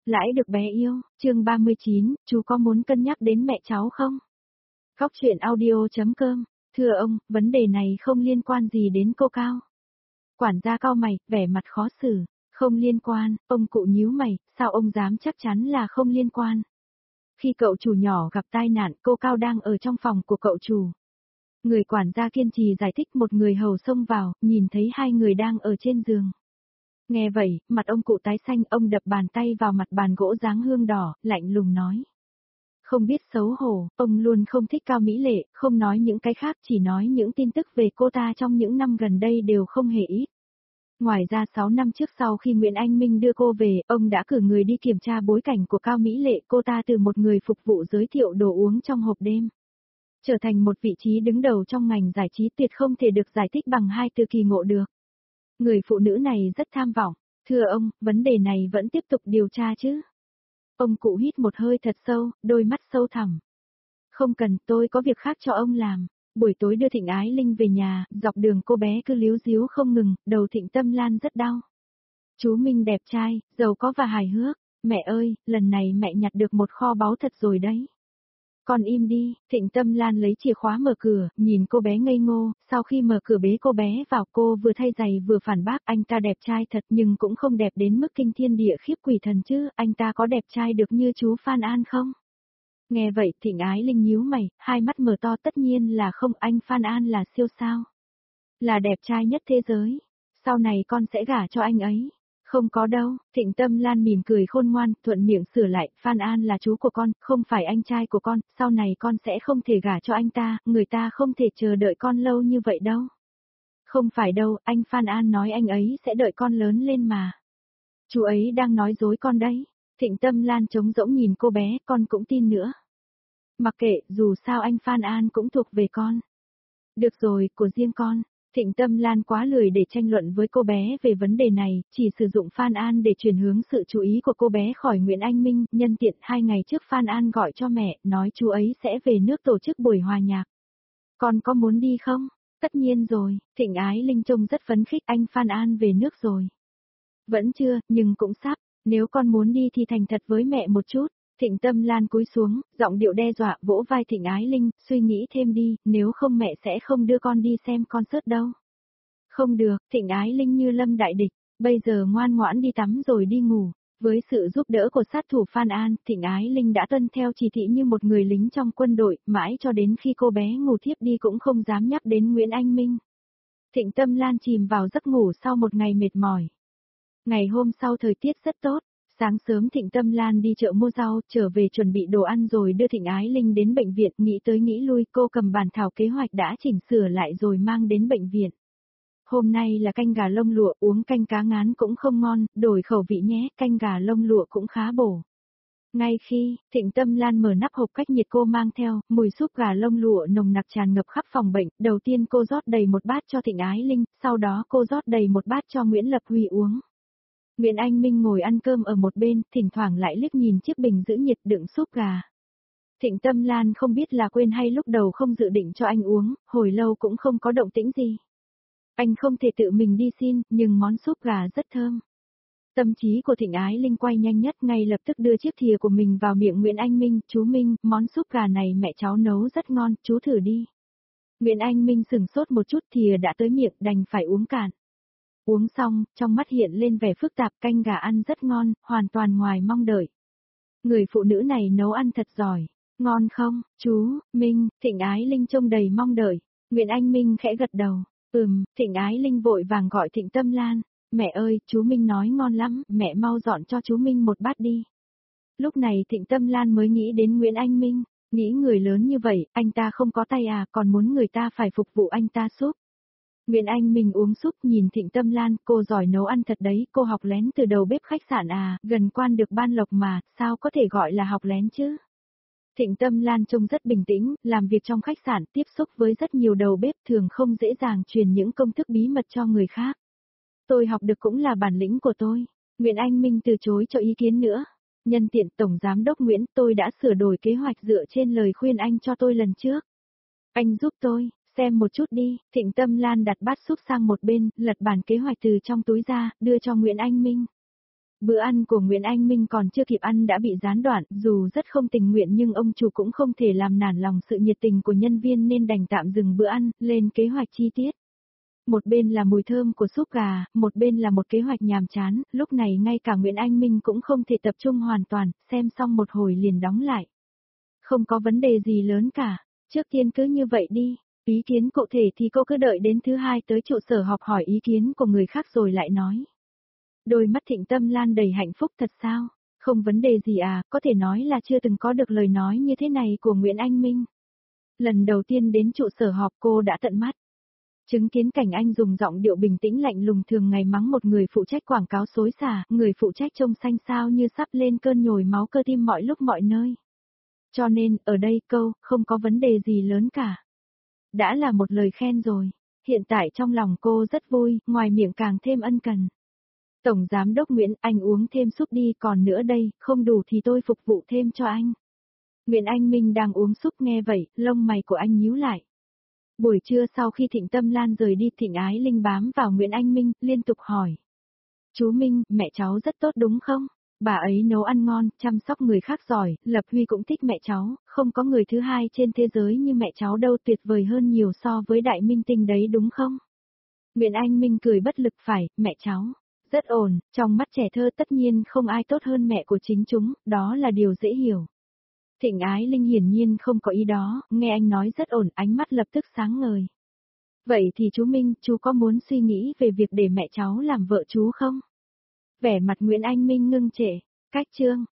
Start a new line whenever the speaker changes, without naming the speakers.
Lãi được bé yêu, chương 39, chú có muốn cân nhắc đến mẹ cháu không? Góc chuyện audio.com, thưa ông, vấn đề này không liên quan gì đến cô Cao. Quản gia cau mày, vẻ mặt khó xử, không liên quan, ông cụ nhíu mày, sao ông dám chắc chắn là không liên quan? Khi cậu chủ nhỏ gặp tai nạn, cô Cao đang ở trong phòng của cậu chủ. Người quản gia kiên trì giải thích, một người hầu xông vào, nhìn thấy hai người đang ở trên giường. Nghe vậy, mặt ông cụ tái xanh, ông đập bàn tay vào mặt bàn gỗ dáng hương đỏ, lạnh lùng nói. Không biết xấu hổ, ông luôn không thích Cao Mỹ Lệ, không nói những cái khác, chỉ nói những tin tức về cô ta trong những năm gần đây đều không hề ít. Ngoài ra 6 năm trước sau khi Nguyễn Anh Minh đưa cô về, ông đã cử người đi kiểm tra bối cảnh của Cao Mỹ Lệ, cô ta từ một người phục vụ giới thiệu đồ uống trong hộp đêm, trở thành một vị trí đứng đầu trong ngành giải trí, tuyệt không thể được giải thích bằng hai từ kỳ ngộ được. Người phụ nữ này rất tham vọng. Thưa ông, vấn đề này vẫn tiếp tục điều tra chứ? Ông cụ hít một hơi thật sâu, đôi mắt sâu thẳm. Không cần, tôi có việc khác cho ông làm. Buổi tối đưa Thịnh Ái Linh về nhà, dọc đường cô bé cứ líu ríu không ngừng, đầu Thịnh Tâm Lan rất đau. Chú Minh đẹp trai, giàu có và hài hước. Mẹ ơi, lần này mẹ nhặt được một kho báu thật rồi đấy. Con im đi, Thịnh Tâm Lan lấy chìa khóa mở cửa, nhìn cô bé ngây ngô, sau khi mở cửa bế cô bé vào, cô vừa thay giày vừa phản bác, anh ta đẹp trai thật nhưng cũng không đẹp đến mức kinh thiên địa khiếp quỷ thần chứ, anh ta có đẹp trai được như chú Phan An không? Nghe vậy, Thịnh Ái Linh nhíu mày, hai mắt mở to, tất nhiên là không, anh Phan An là siêu sao. Là đẹp trai nhất thế giới, sau này con sẽ gả cho anh ấy. Không có đâu, Thịnh Tâm Lan mỉm cười khôn ngoan, thuận miệng sửa lại, Phan An là chú của con, không phải anh trai của con, sau này con sẽ không thể gả cho anh ta, người ta không thể chờ đợi con lâu như vậy đâu. Không phải đâu, anh Phan An nói anh ấy sẽ đợi con lớn lên mà. Chú ấy đang nói dối con đấy. Thịnh Tâm Lan trống rỗng nhìn cô bé, con cũng tin nữa. Mặc kệ, dù sao anh Phan An cũng thuộc về con. Được rồi, của riêng con. Thịnh Tâm Lan quá lười để tranh luận với cô bé về vấn đề này, chỉ sử dụng Phan An để chuyển hướng sự chú ý của cô bé khỏi Nguyễn Anh Minh. Nhân tiện 2 ngày trước Phan An gọi cho mẹ, nói chú ấy sẽ về nước tổ chức buổi hòa nhạc. Con có muốn đi không? Tất nhiên rồi, Thịnh Ái Linh trông rất phấn khích, anh Phan An về nước rồi. Vẫn chưa, nhưng cũng sắp, nếu con muốn đi thì thành thật với mẹ một chút. Thịnh Tâm Lan cúi xuống, giọng điệu đe dọa, vỗ vai Thịnh Ái Linh, suy nghĩ thêm đi, nếu không mẹ sẽ không đưa con đi xem concert đâu. Không được, Thịnh Ái Linh như lâm đại địch, bây giờ ngoan ngoãn đi tắm rồi đi ngủ. Với sự giúp đỡ của sát thủ Phan An, Thịnh Ái Linh đã tuân theo chỉ thị như một người lính trong quân đội, mãi cho đến khi cô bé ngủ thiếp đi cũng không dám nhắc đến Nguyễn Anh Minh. Thịnh Tâm Lan chìm vào giấc ngủ sau một ngày mệt mỏi. Ngày hôm sau thời tiết rất tốt. Sáng sớm Thịnh Tâm Lan đi chợ mua rau, trở về chuẩn bị đồ ăn rồi đưa Thịnh Ái Linh đến bệnh viện, nghĩ tới nghĩ lui, cô cầm bản thảo kế hoạch đã chỉnh sửa lại rồi mang đến bệnh viện. Hôm nay là canh gà lông lụa, uống canh cá ngán cũng không ngon, đổi khẩu vị nhé, canh gà lông lụa cũng khá bổ. Ngay khi Thịnh Tâm Lan mở nắp hộp cách nhiệt cô mang theo, mùi súp gà lông lụa nồng nặc tràn ngập khắp phòng bệnh, đầu tiên cô rót đầy một bát cho Thịnh Ái Linh, sau đó cô rót đầy một bát cho Nguyễn Lập Huy uống. Nguyễn Anh Minh ngồi ăn cơm ở một bên, thỉnh thoảng lại liếc nhìn chiếc bình giữ nhiệt đựng súp gà. Thịnh Tâm Lan không biết là quên hay lúc đầu không dự định cho anh uống, hồi lâu cũng không có động tĩnh gì. Anh không thể tự mình đi xin, nhưng món súp gà rất thơm. Tâm trí của Thịnh Ái Linh quay nhanh nhất, ngay lập tức đưa chiếc thìa của mình vào miệng Nguyễn Anh Minh, chú Minh, món súp gà này mẹ cháu nấu rất ngon, chú thử đi. Nguyễn Anh Minh sửng sốt một chút, thìa đã tới miệng, đành phải uống cạn. Uống xong, trong mắt hiện lên vẻ phức tạp, canh gà ăn rất ngon, hoàn toàn ngoài mong đợi. Người phụ nữ này nấu ăn thật giỏi. Ngon không, chú, Minh, Thịnh Ái Linh trông đầy mong đợi. Nguyễn Anh Minh khẽ gật đầu. Thịnh Ái Linh vội vàng gọi Thịnh Tâm Lan. Mẹ ơi, chú Minh nói ngon lắm, mẹ mau dọn cho chú Minh một bát đi. Lúc này Thịnh Tâm Lan mới nghĩ đến Nguyễn Anh Minh. Nghĩ người lớn như vậy, anh ta không có tay à, còn muốn người ta phải phục vụ anh ta súp. Nguyễn Anh Minh uống súp nhìn Thịnh Tâm Lan, cô giỏi nấu ăn thật đấy, cô học lén từ đầu bếp khách sạn à, gần quan được ban lộc mà, sao có thể gọi là học lén chứ? Thịnh Tâm Lan trông rất bình tĩnh, làm việc trong khách sạn, tiếp xúc với rất nhiều đầu bếp, thường không dễ dàng truyền những công thức bí mật cho người khác. Tôi học được cũng là bản lĩnh của tôi. Nguyễn Anh Minh từ chối cho ý kiến nữa. Nhân tiện Tổng Giám đốc Nguyễn, tôi đã sửa đổi kế hoạch dựa trên lời khuyên anh cho tôi lần trước. Anh giúp tôi. Xem một chút đi, Thịnh Tâm Lan đặt bát súp sang một bên, lật bản kế hoạch từ trong túi ra, đưa cho Nguyễn Anh Minh. Bữa ăn của Nguyễn Anh Minh còn chưa kịp ăn đã bị gián đoạn, dù rất không tình nguyện nhưng ông chủ cũng không thể làm nản lòng sự nhiệt tình của nhân viên nên đành tạm dừng bữa ăn, lên kế hoạch chi tiết. Một bên là mùi thơm của súp gà, một bên là một kế hoạch nhàm chán, lúc này ngay cả Nguyễn Anh Minh cũng không thể tập trung hoàn toàn, xem xong một hồi liền đóng lại. Không có vấn đề gì lớn cả, trước tiên cứ như vậy đi, ý kiến cụ thể thì cô cứ đợi đến thứ hai tới trụ sở họp hỏi ý kiến của người khác rồi lại nói. Đôi mắt Thịnh Tâm Lan đầy hạnh phúc thật sao, không vấn đề gì à, có thể nói là chưa từng có được lời nói như thế này của Nguyễn Anh Minh. Lần đầu tiên đến trụ sở họp cô đã tận mắt chứng kiến cảnh anh dùng giọng điệu bình tĩnh lạnh lùng thường ngày mắng một người phụ trách quảng cáo xối xả, người phụ trách trông xanh xao như sắp lên cơn nhồi máu cơ tim mọi lúc mọi nơi. Cho nên, ở đây câu, không có vấn đề gì lớn cả. Đã là một lời khen rồi, hiện tại trong lòng cô rất vui, ngoài miệng càng thêm ân cần. Tổng Giám đốc Nguyễn, anh uống thêm súp đi, còn nữa đây, không đủ thì tôi phục vụ thêm cho anh. Nguyễn Anh Minh đang uống súp nghe vậy, lông mày của anh nhíu lại. Buổi trưa sau khi Thịnh Tâm Lan rời đi, Thịnh Ái Linh bám vào Nguyễn Anh Minh, liên tục hỏi. Chú Minh, mẹ cháu rất tốt đúng không? Bà ấy nấu ăn ngon, chăm sóc người khác giỏi, Lập Huy cũng thích mẹ cháu, không có người thứ hai trên thế giới như mẹ cháu đâu, tuyệt vời hơn nhiều so với đại minh tinh đấy đúng không? Nguyễn Anh Minh cười bất lực, phải, mẹ cháu. Rất ổn, trong mắt trẻ thơ tất nhiên không ai tốt hơn mẹ của chính chúng, đó là điều dễ hiểu. Thịnh Ái Linh hiển nhiên không có ý đó, nghe anh nói rất ổn, ánh mắt lập tức sáng ngời. Vậy thì chú Minh, chú có muốn suy nghĩ về việc để mẹ cháu làm vợ chú không? Vẻ mặt Nguyễn Anh Minh ngưng trệ, cách chương.